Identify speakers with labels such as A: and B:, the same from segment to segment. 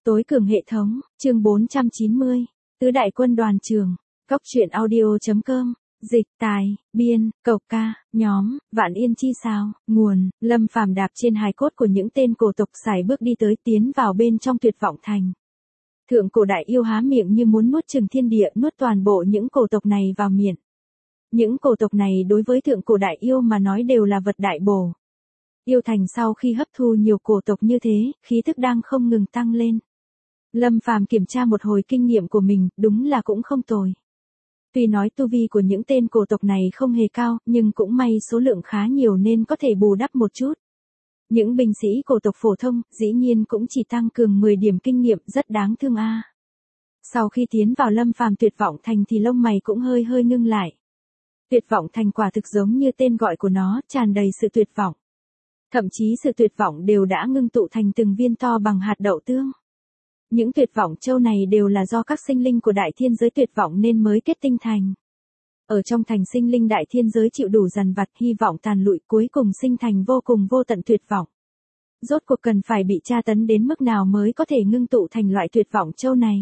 A: Tối cường hệ thống, chương 490, Tứ đại quân đoàn trưởng, Cốc truyện audio.com, dịch, tài, biên, cộc ca, nhóm, Vạn Yên chi sao, nguồn, Lâm Phàm đạp trên hài cốt của những tên cổ tộc sải bước đi tới tiến vào bên trong tuyệt vọng thành. Thượng cổ đại yêu há miệng như muốn nuốt chửng thiên địa, nuốt toàn bộ những cổ tộc này vào miệng. Những cổ tộc này đối với thượng cổ đại yêu mà nói đều là vật đại bổ. Yêu thành sau khi hấp thu nhiều cổ tộc như thế, khí thức đang không ngừng tăng lên. Lâm Phàm kiểm tra một hồi kinh nghiệm của mình, đúng là cũng không tồi. Tuy nói tu vi của những tên cổ tộc này không hề cao, nhưng cũng may số lượng khá nhiều nên có thể bù đắp một chút. Những binh sĩ cổ tộc phổ thông, dĩ nhiên cũng chỉ tăng cường 10 điểm kinh nghiệm, rất đáng thương a. Sau khi tiến vào Lâm Phàm tuyệt vọng thành thì lông mày cũng hơi hơi ngưng lại. Tuyệt vọng thành quả thực giống như tên gọi của nó, tràn đầy sự tuyệt vọng. Thậm chí sự tuyệt vọng đều đã ngưng tụ thành từng viên to bằng hạt đậu tương. Những tuyệt vọng châu này đều là do các sinh linh của đại thiên giới tuyệt vọng nên mới kết tinh thành. Ở trong thành sinh linh đại thiên giới chịu đủ dằn vặt, hy vọng tàn lụi, cuối cùng sinh thành vô cùng vô tận tuyệt vọng. Rốt cuộc cần phải bị tra tấn đến mức nào mới có thể ngưng tụ thành loại tuyệt vọng châu này.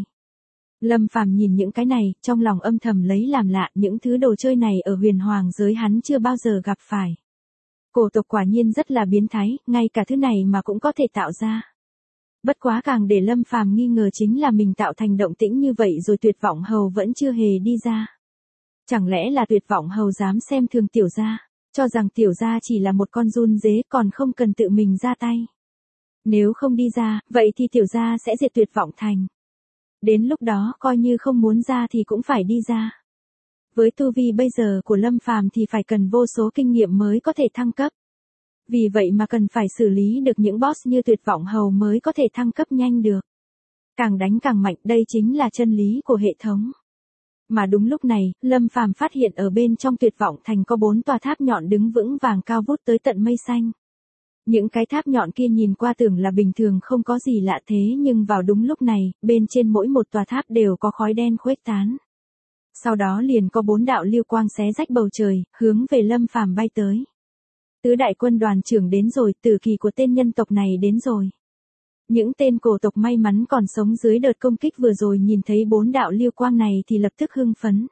A: Lâm Phàm nhìn những cái này, trong lòng âm thầm lấy làm lạ, những thứ đồ chơi này ở huyền hoàng giới hắn chưa bao giờ gặp phải. Cổ tộc quả nhiên rất là biến thái, ngay cả thứ này mà cũng có thể tạo ra. Bất quá càng để Lâm Phàm nghi ngờ chính là mình tạo thành động tĩnh như vậy rồi tuyệt vọng hầu vẫn chưa hề đi ra. Chẳng lẽ là tuyệt vọng hầu dám xem thường tiểu gia, cho rằng tiểu gia chỉ là một con giun dế còn không cần tự mình ra tay. Nếu không đi ra, vậy thì tiểu gia sẽ diệt tuyệt vọng thành. Đến lúc đó coi như không muốn ra thì cũng phải đi ra. Với tu vi bây giờ của Lâm Phàm thì phải cần vô số kinh nghiệm mới có thể thăng cấp. Vì vậy mà cần phải xử lý được những boss như tuyệt vọng hầu mới có thể thăng cấp nhanh được. Càng đánh càng mạnh, đây chính là chân lý của hệ thống. Mà đúng lúc này, Lâm Phàm phát hiện ở bên trong tuyệt vọng thành có 4 tòa tháp nhọn đứng vững vàng cao vút tới tận mây xanh. Những cái tháp nhọn kia nhìn qua tưởng là bình thường không có gì lạ thế nhưng vào đúng lúc này, bên trên mỗi một tòa tháp đều có khói đen khuếch tán. Sau đó liền có 4 đạo lưu quang xé rách bầu trời, hướng về Lâm Phàm bay tới. Tứ đại quân đoàn trưởng đến rồi, tử kỳ của tên nhân tộc này đến rồi. Những tên cổ tộc may mắn còn sống dưới đợt công kích vừa rồi nhìn thấy 4 đạo lưu quang này thì lập tức hưng phấn.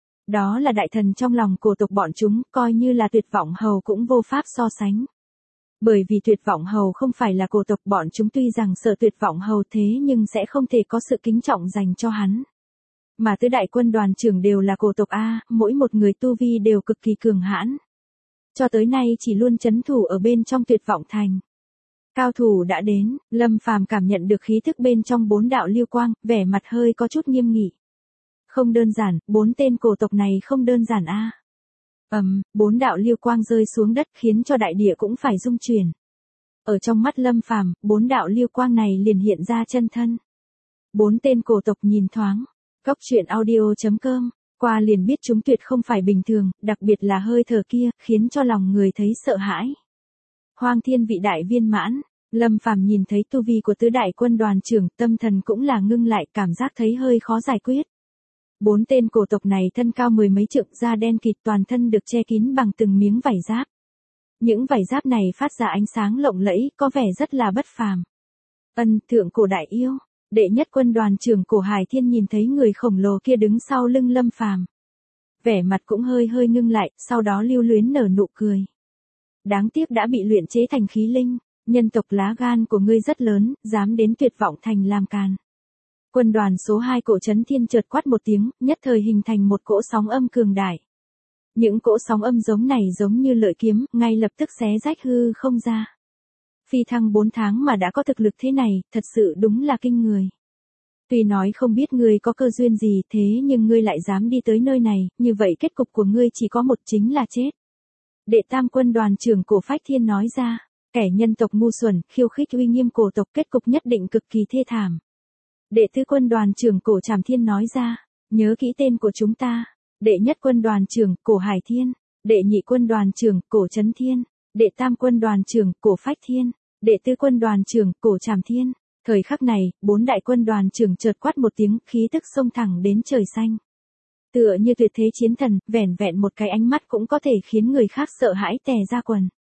A: Đó là đại thần trong lòng cổ tộc bọn chúng, coi như là tuyệt vọng hầu cũng vô pháp so sánh. Bởi vì tuyệt vọng hầu không phải là cổ tộc, bọn chúng tuy rằng sợ tuyệt vọng hầu thế nhưng sẽ không thể có sự kính trọng dành cho hắn. Mà tứ đại quân đoàn trưởng đều là cổ tộc A, mỗi một người tu vi đều cực kỳ cường hãn. Cho tới nay chỉ luôn trấn thủ ở bên trong tuyệt vọng thành. Cao thủ đã đến, Lâm Phàm cảm nhận được khí thức bên trong 4 đạo lưu quang, vẻ mặt hơi có chút nghiêm nghị. Không đơn giản, 4 tên cổ tộc này không đơn giản a. 4 đạo lưu quang rơi xuống đất khiến cho đại địa cũng phải rung chuyển. Ở trong mắt Lâm Phàm, 4 đạo lưu quang này liền hiện ra chân thân. 4 tên cổ tộc nhìn thoáng, Cốc truyện audio.com, qua liền biết chúng tuyệt không phải bình thường, đặc biệt là hơi thở kia, khiến cho lòng người thấy sợ hãi. Hoang thiên vị đại viên mãn, Lâm Phàm nhìn thấy tu vi của tứ đại quân đoàn trưởng, tâm thần cũng là ngưng lại, cảm giác thấy hơi khó giải quyết. 4 tên cổ tộc này thân cao 10 mấy trượng, da đen kịt, toàn thân được che kín bằng từng miếng vảy giáp. Những vảy giáp này phát ra ánh sáng lộng lẫy, có vẻ rất là bất phàm. Thượng cổ đại yêu, đệ nhất quân đoàn trưởng Cổ Hải Thiên nhìn thấy người khổng lồ kia đứng sau lưng Lâm Phàm. Vẻ mặt cũng hơi hơi ngưng lại, sau đó lưu luyến nở nụ cười. Đáng tiếc đã bị luyện chế thành khí linh, nhân tộc lá gan của ngươi rất lớn, dám đến tuyệt vọng thành làm càn. Quân đoàn số 2 Cổ Chấn Thiên chợt quát một tiếng, nhất thời hình thành một cỗ sóng âm cường đại. Những cỗ sóng âm giống này giống như lợi kiếm, ngay lập tức xé rách hư không ra. Phi thăng 4 tháng mà đã có thực lực thế này, thật sự đúng là kinh người. Tuy nói không biết ngươi có cơ duyên gì thế nhưng ngươi lại dám đi tới nơi này, như vậy kết cục của ngươi chỉ có một, chính là chết. Đệ tam quân đoàn trưởng Cổ Phách Thiên nói ra, kẻ nhân tộc ngu xuẩn, khiêu khích uy nghiêm cổ tộc, kết cục nhất định cực kỳ thê thảm. Đệ tứ quân đoàn trưởng Cổ Trảm Thiên nói ra, nhớ kỹ tên của chúng ta, đệ nhất quân đoàn trưởng Cổ Hải Thiên, đệ nhị quân đoàn trưởng Cổ Chấn Thiên, đệ tam quân đoàn trưởng Cổ Phách Thiên, đệ tứ quân đoàn trưởng Cổ Trảm Thiên. Thời khắc này, 4 đại quân đoàn trưởng chợt quát một tiếng, khí tức xông thẳng đến trời xanh. Tựa như tuyệt thế chiến thần, vẻn vẹn một cái ánh mắt cũng có thể khiến người khác sợ hãi tè ra quần.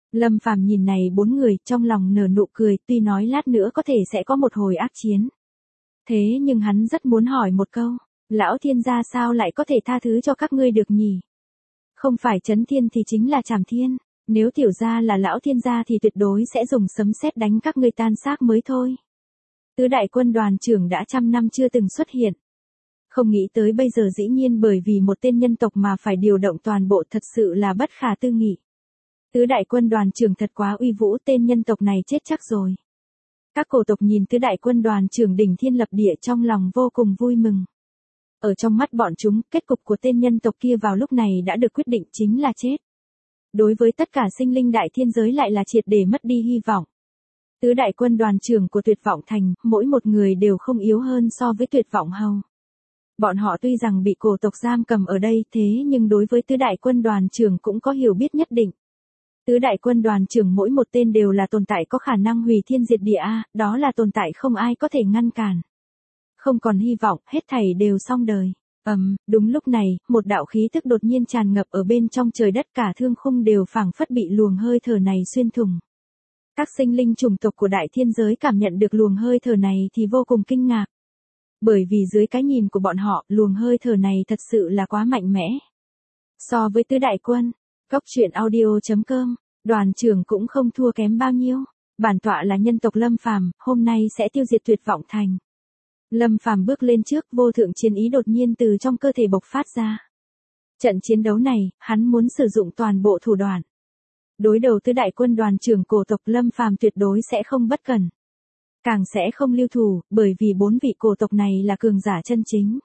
A: Lâm Phàm nhìn này bốn người, trong lòng nở nụ cười, tuy nói lát nữa có thể sẽ có một hồi ác chiến. Thế nhưng hắn rất muốn hỏi một câu, lão thiên gia sao lại có thể tha thứ cho các ngươi được nhỉ? Không phải chấn thiên thì chính là trảm thiên, nếu tiểu gia là lão thiên gia thì tuyệt đối sẽ dùng sấm sét đánh các ngươi tan xác mới thôi. Tứ đại quân đoàn trưởng đã trăm năm chưa từng xuất hiện. Không nghĩ tới bây giờ dĩ nhiên bởi vì một tên nhân tộc mà phải điều động toàn bộ, thật sự là bất khả tư nghị. Tứ đại quân đoàn trưởng thật quá uy vũ, tên nhân tộc này chết chắc rồi. Các cổ tộc nhìn tứ đại quân đoàn trưởng đỉnh thiên lập địa trong lòng vô cùng vui mừng. Ở trong mắt bọn chúng, kết cục của tên nhân tộc kia vào lúc này đã được quyết định, chính là chết. Đối với tất cả sinh linh đại thiên giới lại là triệt để mất đi hy vọng. Tứ đại quân đoàn trưởng của Tuyệt Vọng Thành, mỗi một người đều không yếu hơn so với Tuyệt Vọng Hầu. Bọn họ tuy rằng bị cổ tộc giam cầm ở đây, thế nhưng đối với tứ đại quân đoàn trưởng cũng có hiểu biết nhất định. Tứ đại quân đoàn trưởng mỗi một tên đều là tồn tại có khả năng hủy thiên diệt địa, đó là tồn tại không ai có thể ngăn cản. Không còn hy vọng, hết thảy đều xong đời. Đúng lúc này, một đạo khí tức đột nhiên tràn ngập ở bên trong trời đất, cả thương khung đều phảng phất bị luồng hơi thở này xuyên thủng. Các sinh linh chủng tộc của đại thiên giới cảm nhận được luồng hơi thở này thì vô cùng kinh ngạc. Bởi vì dưới cái nhìn của bọn họ, luồng hơi thở này thật sự là quá mạnh mẽ. So với tứ đại quân, Cốc truyện audio.com, đoàn trưởng cũng không thua kém bao nhiêu. Bản tọa là nhân tộc Lâm Phàm, hôm nay sẽ tiêu diệt Tuyệt Vọng Thành. Lâm Phàm bước lên trước, vô thượng chiến ý đột nhiên từ trong cơ thể bộc phát ra. Trận chiến đấu này, hắn muốn sử dụng toàn bộ thủ đoạn. Đối đầu tứ đại quân đoàn trưởng cổ tộc, Lâm Phàm tuyệt đối sẽ không bất cẩn. Càng sẽ không lưu thủ, bởi vì bốn vị cổ tộc này là cường giả chân chính.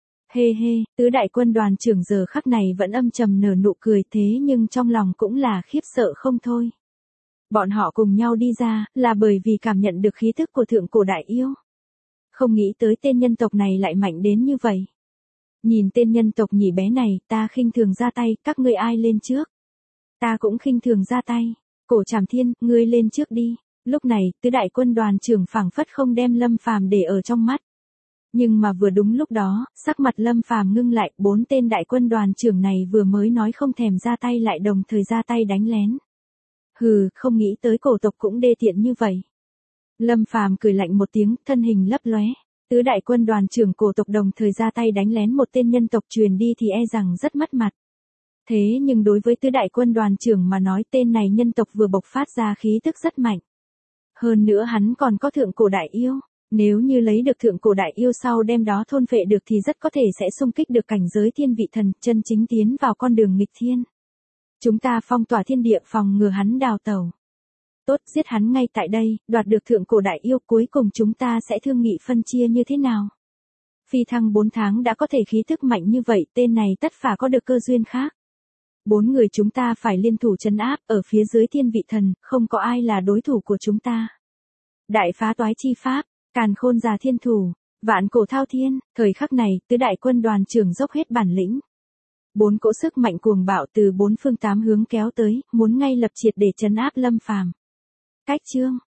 A: Tứ đại quân đoàn trưởng giờ khắc này vẫn âm trầm nở nụ cười, thế nhưng trong lòng cũng là khiếp sợ không thôi. Bọn họ cùng nhau đi ra, là bởi vì cảm nhận được khí thức của thượng cổ đại yêu. Không nghĩ tới tên nhân tộc này lại mạnh đến như vậy. Nhìn tên nhân tộc nhỉ bé này, ta khinh thường ra tay, các ngươi ai lên trước? Ta cũng khinh thường ra tay. Cổ Trảm Thiên, ngươi lên trước đi. Lúc này, tứ đại quân đoàn trưởng phảng phất không đem Lâm Phàm để ở trong mắt. Nhưng mà vừa đúng lúc đó, sắc mặt Lâm Phàm ngưng lại, bốn tên đại quân đoàn trưởng này vừa mới nói không thèm ra tay lại đồng thời ra tay đánh lén. Không nghĩ tới cổ tộc cũng đê tiện như vậy. Lâm Phàm cười lạnh một tiếng, thân hình lấp lóe. Tứ đại quân đoàn trưởng cổ tộc đồng thời ra tay đánh lén một tên nhân tộc, truyền đi thì e rằng rất mất mặt. Thế nhưng đối với tứ đại quân đoàn trưởng mà nói, tên này nhân tộc vừa bộc phát ra khí tức rất mạnh. Hơn nữa hắn còn có thượng cổ đại yêu. Nếu như lấy được thượng cổ đại yêu sau đem đó thôn phệ được thì rất có thể sẽ xung kích được cảnh giới thiên vị thần, chân chính tiến vào con đường nghịch thiên. Chúng ta phong tỏa thiên địa, phòng ngừa hắn đào tẩu. Tốt, giết hắn ngay tại đây, đoạt được thượng cổ đại yêu, cuối cùng chúng ta sẽ thương nghị phân chia như thế nào. Phi thăng 4 tháng đã có thể khí thức mạnh như vậy, tên này tất phải có được cơ duyên khác. 4 người chúng ta phải liên thủ trấn áp, ở phía dưới thiên vị thần, không có ai là đối thủ của chúng ta. Đại phá toái chi pháp, càn khôn già thiên thủ, vạn cổ thao thiên, thời khắc này, tứ đại quân đoàn trưởng dốc hết bản lĩnh. 4 cỗ sức mạnh cuồng bạo từ 4 phương 8 hướng kéo tới, muốn ngay lập triệt để trấn áp Lâm Phàm. Cách chương